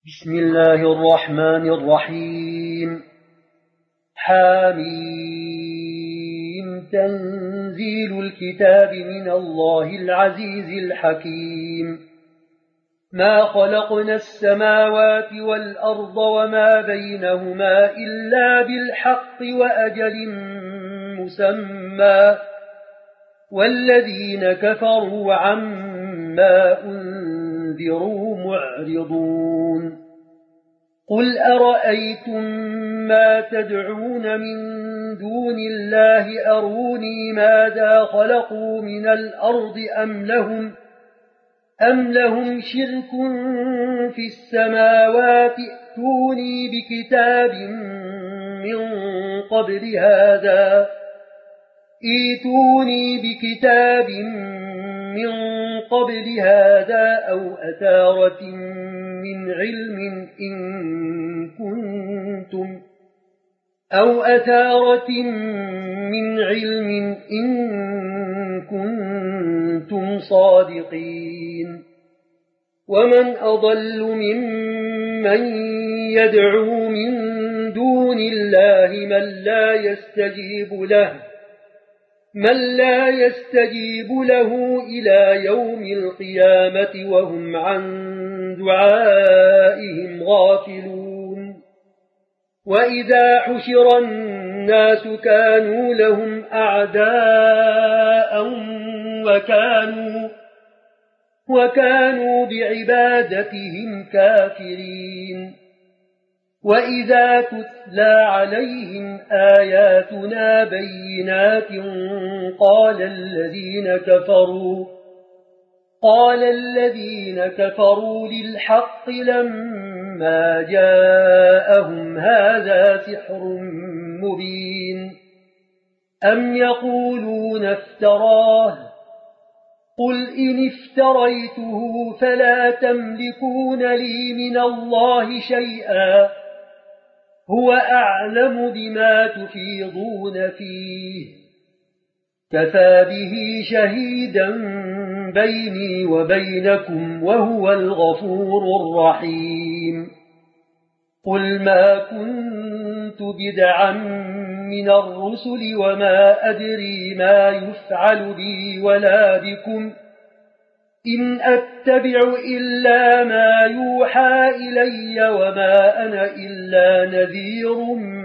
بسم الله الرحمن الرحيم. حاميم تنزيل الكتاب من الله العزيز الحكيم. ما خلقنا السماوات والأرض وما بينهما إلا بالحق وأجل مسمى والذين كفروا عما أنذروا معرضون. قل أرأيتم ما تدعون من دون الله أروني ماذا خلقوا من الأرض أم لهم شرك في السماوات ائتوني بكتاب من قبل هذا أو أثارة من علم إن كنتم صادقين. ومن أضل ممن يدعو من دون الله من لا يستجيب له إلى يوم القيامة وهم عن دعائهم غافلون. وإذا حشر الناس كانوا لهم أعداء وكانوا بعبادتهم كافرين. وإذا تتلى عليهم آياتنا بينات قال الذين كفروا للحق لما جاءهم هذا سحر مبين. أم يقولون افتراه قل إن افتريته فلا تملكون لي من الله شيئا هو أعلم بما تفيضون فيه كفى به شهيدا بيني وبينكم وهو الغفور الرحيم. قل ما كنت بدعا من الرسل وما أدري ما يفعل بي ولا بكم إن أتبع إلا ما يوحى إلي وما أنا إلا نذير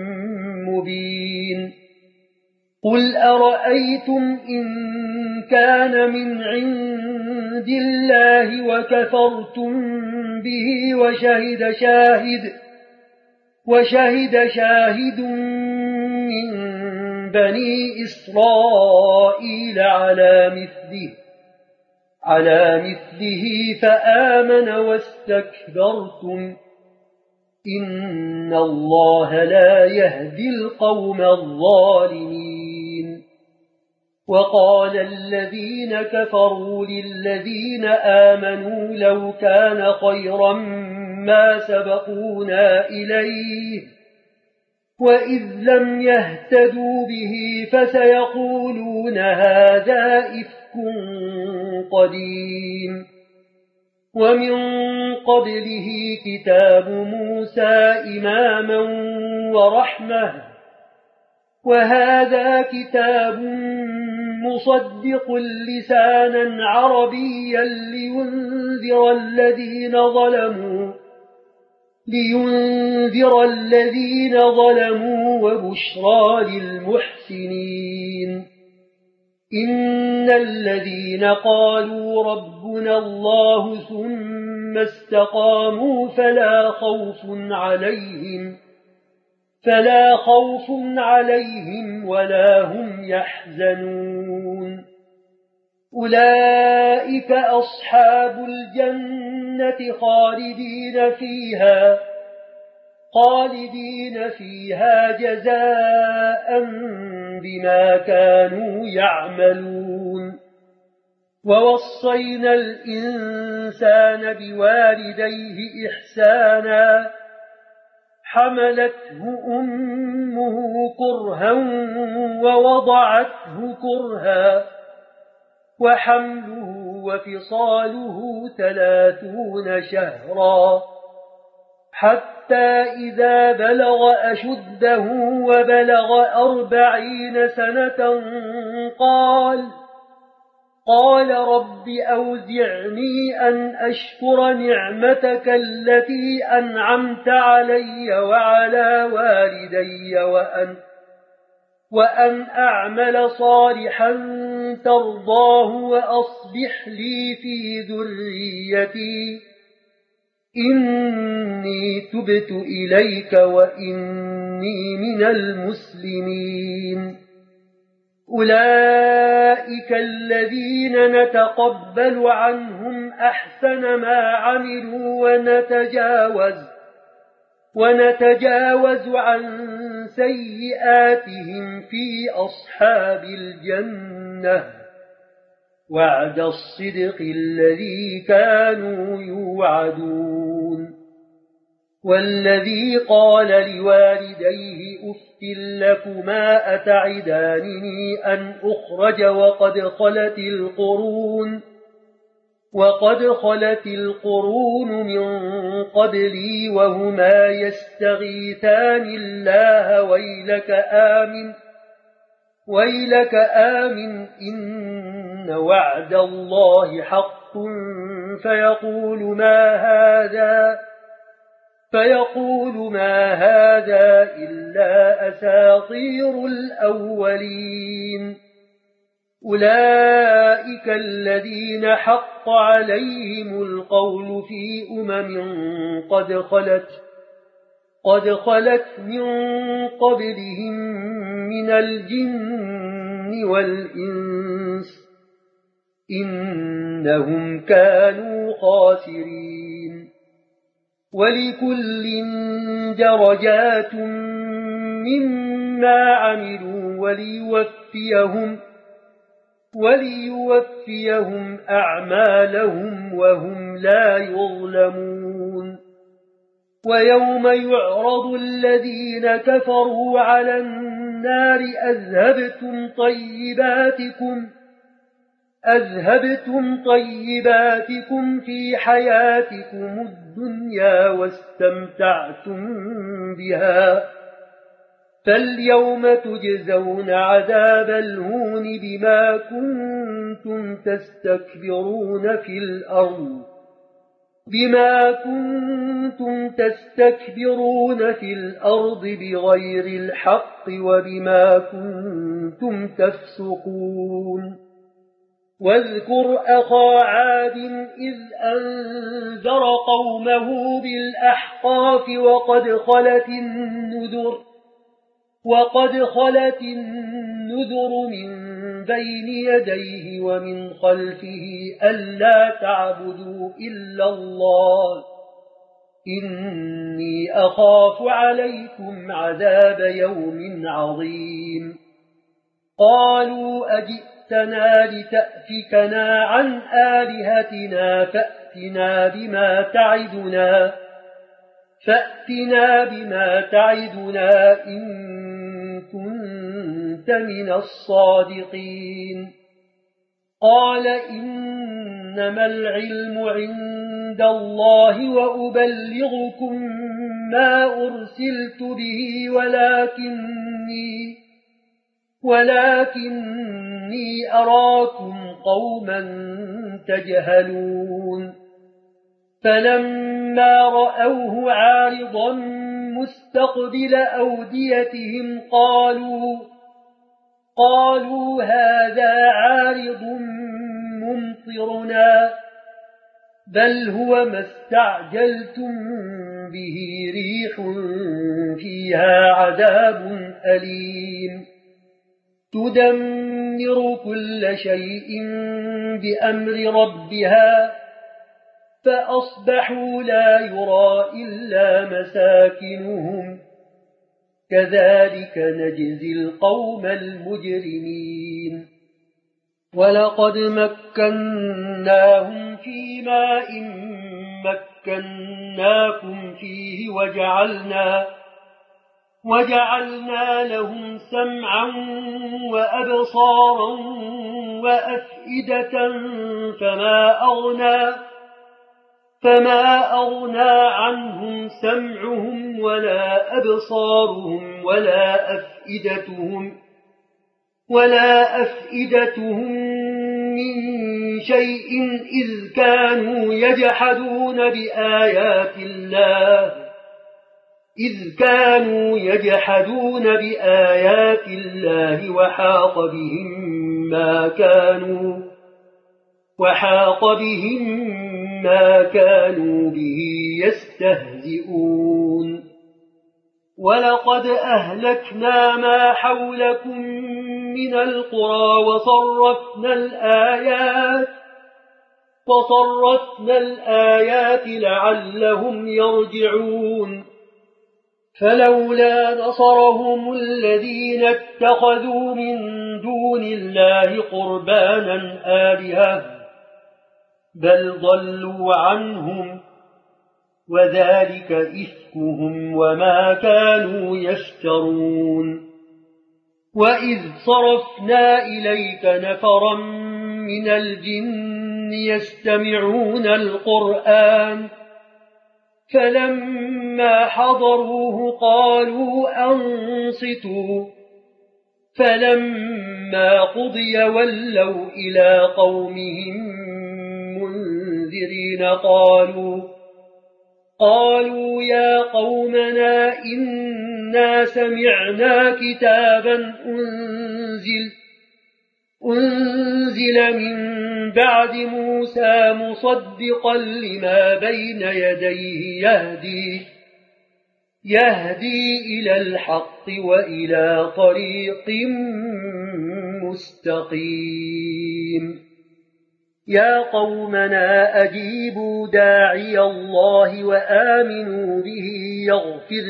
مبين. قل أرأيتم إن كان من عند الله وكفرتم به وشهد شاهد من بني إسرائيل على مثله فآمن واستكبرتم إن الله لا يهدي القوم الظالمين. وقال الذين كفروا للذين آمنوا لو كان خيرا ما سبقونا إليه وإذ لم يهتدوا به فسيقولون هذا إفك قديم. ومن قبله كتاب موسى إماما ورحمة وهذا كتاب مصدق لسانا عربيا لينذر الذين ظلموا وبشرى للمحسنين. إن الذين قالوا ربنا الله ثم استقاموا فلا خوف عليهم ولا هم يحزنون. أولئك أصحاب الجنة خالدين فيها جزاء بما كانوا يعملون. ووصينا الإنسان بوالديه إحسانا حملته أمه كرها ووضعته كرها وحمله وفصاله 30 شهرا حتى إذا بلغ أشده وبلغ 40 سنة قال رب أوزعني أن أشكر نعمتك التي أنعمت علي وعلى والدي وأن أعمل صالحا ترضاه وأصلح لي في ذريتي إني تبت إليك وإني من المسلمين. أولئك الذين نتقبل عنهم أحسن ما عملوا ونتجاوز عن سيئاتهم في أصحاب الجنة وعد الصدق الذي كانوا يوعدون. والذي قال لوالديه أف لكما أتعدانني أن أخرج وقد خلت القرون من قبلي وهما يستغيثان الله ويلك آمن إن وعد الله حق فيقول ما هذا إلا أساطير الأولين. أولئك الذين حق عليهم القول في قد خلت من قبلهم من الجن والإنس إنهم كانوا خاسرين. ولكل درجات مما عملوا وليوفيهم أعمالهم وهم لا يظلمون. ويوم يعرض الذين كفروا على النار أذهبتم طيباتكم في حياتكم الدنيا واستمتعتم بها فاليوم تجزون عذاب الهون بما كنتم تستكبرون في الأرض بغير الحق وبما كنتم تفسقون. واذكر أخا عاد إذ أنذر قومه بالأحقاف وقد خلت النذر من بين يديه ومن خلفه ألا تعبدوا إلا الله إني أخاف عليكم عذاب يوم عظيم. قالوا أجئتنا لتأفكنا عن آلهتنا فأتنا بما تعدنا إن كنت من الصادقين. قال إنما العلم عند الله وأبلغكم ما أرسلت به ولكني أراكم قوما تجهلون. فلما رأوه عارضا مستقبل أوديتهم قالوا هذا عارض ممطرنا بل هو ما استعجلتم به ريح فيها عذاب أليم تدمر كل شيء بأمر ربها فأصبحوا لا يرى إلا مساكنهم كذلك نجزي القوم المجرمين. ولقد مكناهم في ماء مكناكم فيه وجعلنا لهم سمعا فما أغنى عنهم سمعهم ولا أبصارهم ولا أفئدتهم من شيء إذ كانوا يجحدون بآيات الله وحاق بهم ما كانوا به يستهزئون ولقد أهلكنا ما حولكم من القرى وصرفنا الآيات لعلهم يرجعون فلولا نصرهم الذين اتخذوا من دون الله قربانا آلهة بل ضلوا عنهم وذلك إفكهم وما كانوا يفترون وإذ صرفنا إليك نفرا من الجن يستمعون القرآن فلما حضروه قالوا أنصتوا فلما قضي ولوا إلى قومهم منذرين قالوا يا قومنا إنا سمعنا كتابا أنزل من بعد موسى مصدقا لما بين يديه يهدي إلى الحق وإلى طريق مستقيم يا قومنا أجيبوا داعي الله وآمنوا به يغفر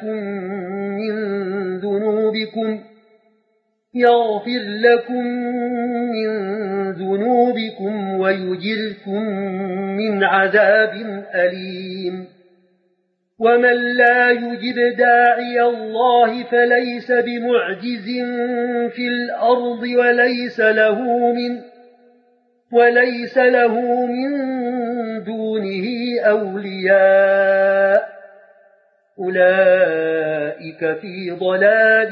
لكم من ذنوبكم ويجركم من عذاب أليم ومن لا يجب داعي الله فليس بمعجز في الأرض وليس له من دونه أولياء أولئك في ضلال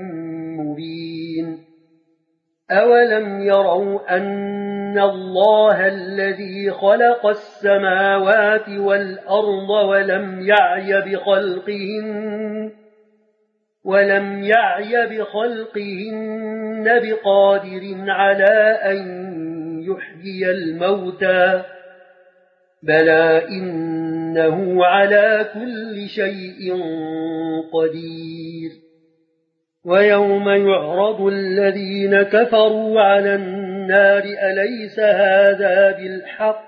مبين أولم يروا أن الله الذي خلق السماوات والأرض ولم يعي بخلقهن بقادر على أن يحيي الموتى بلى إنه على كل شيء قدير ويوم يعرض الذين كفروا على النار أليس هذا بالحق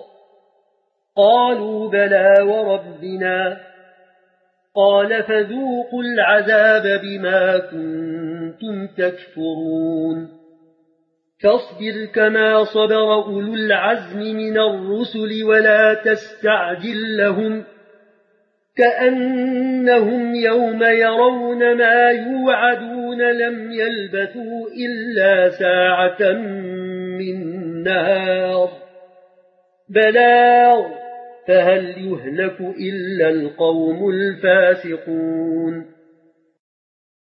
قالوا بلى وربنا قال فذوقوا العذاب بما كنتم تكفرون فاصبر كما صبر أولو العزم من الرسل ولا تستعجل لهم كأنهم يوم يرون ما يوعدون لم يلبثوا إلا ساعة من نهار بلاغ فهل يهلك إلا القوم الفاسقون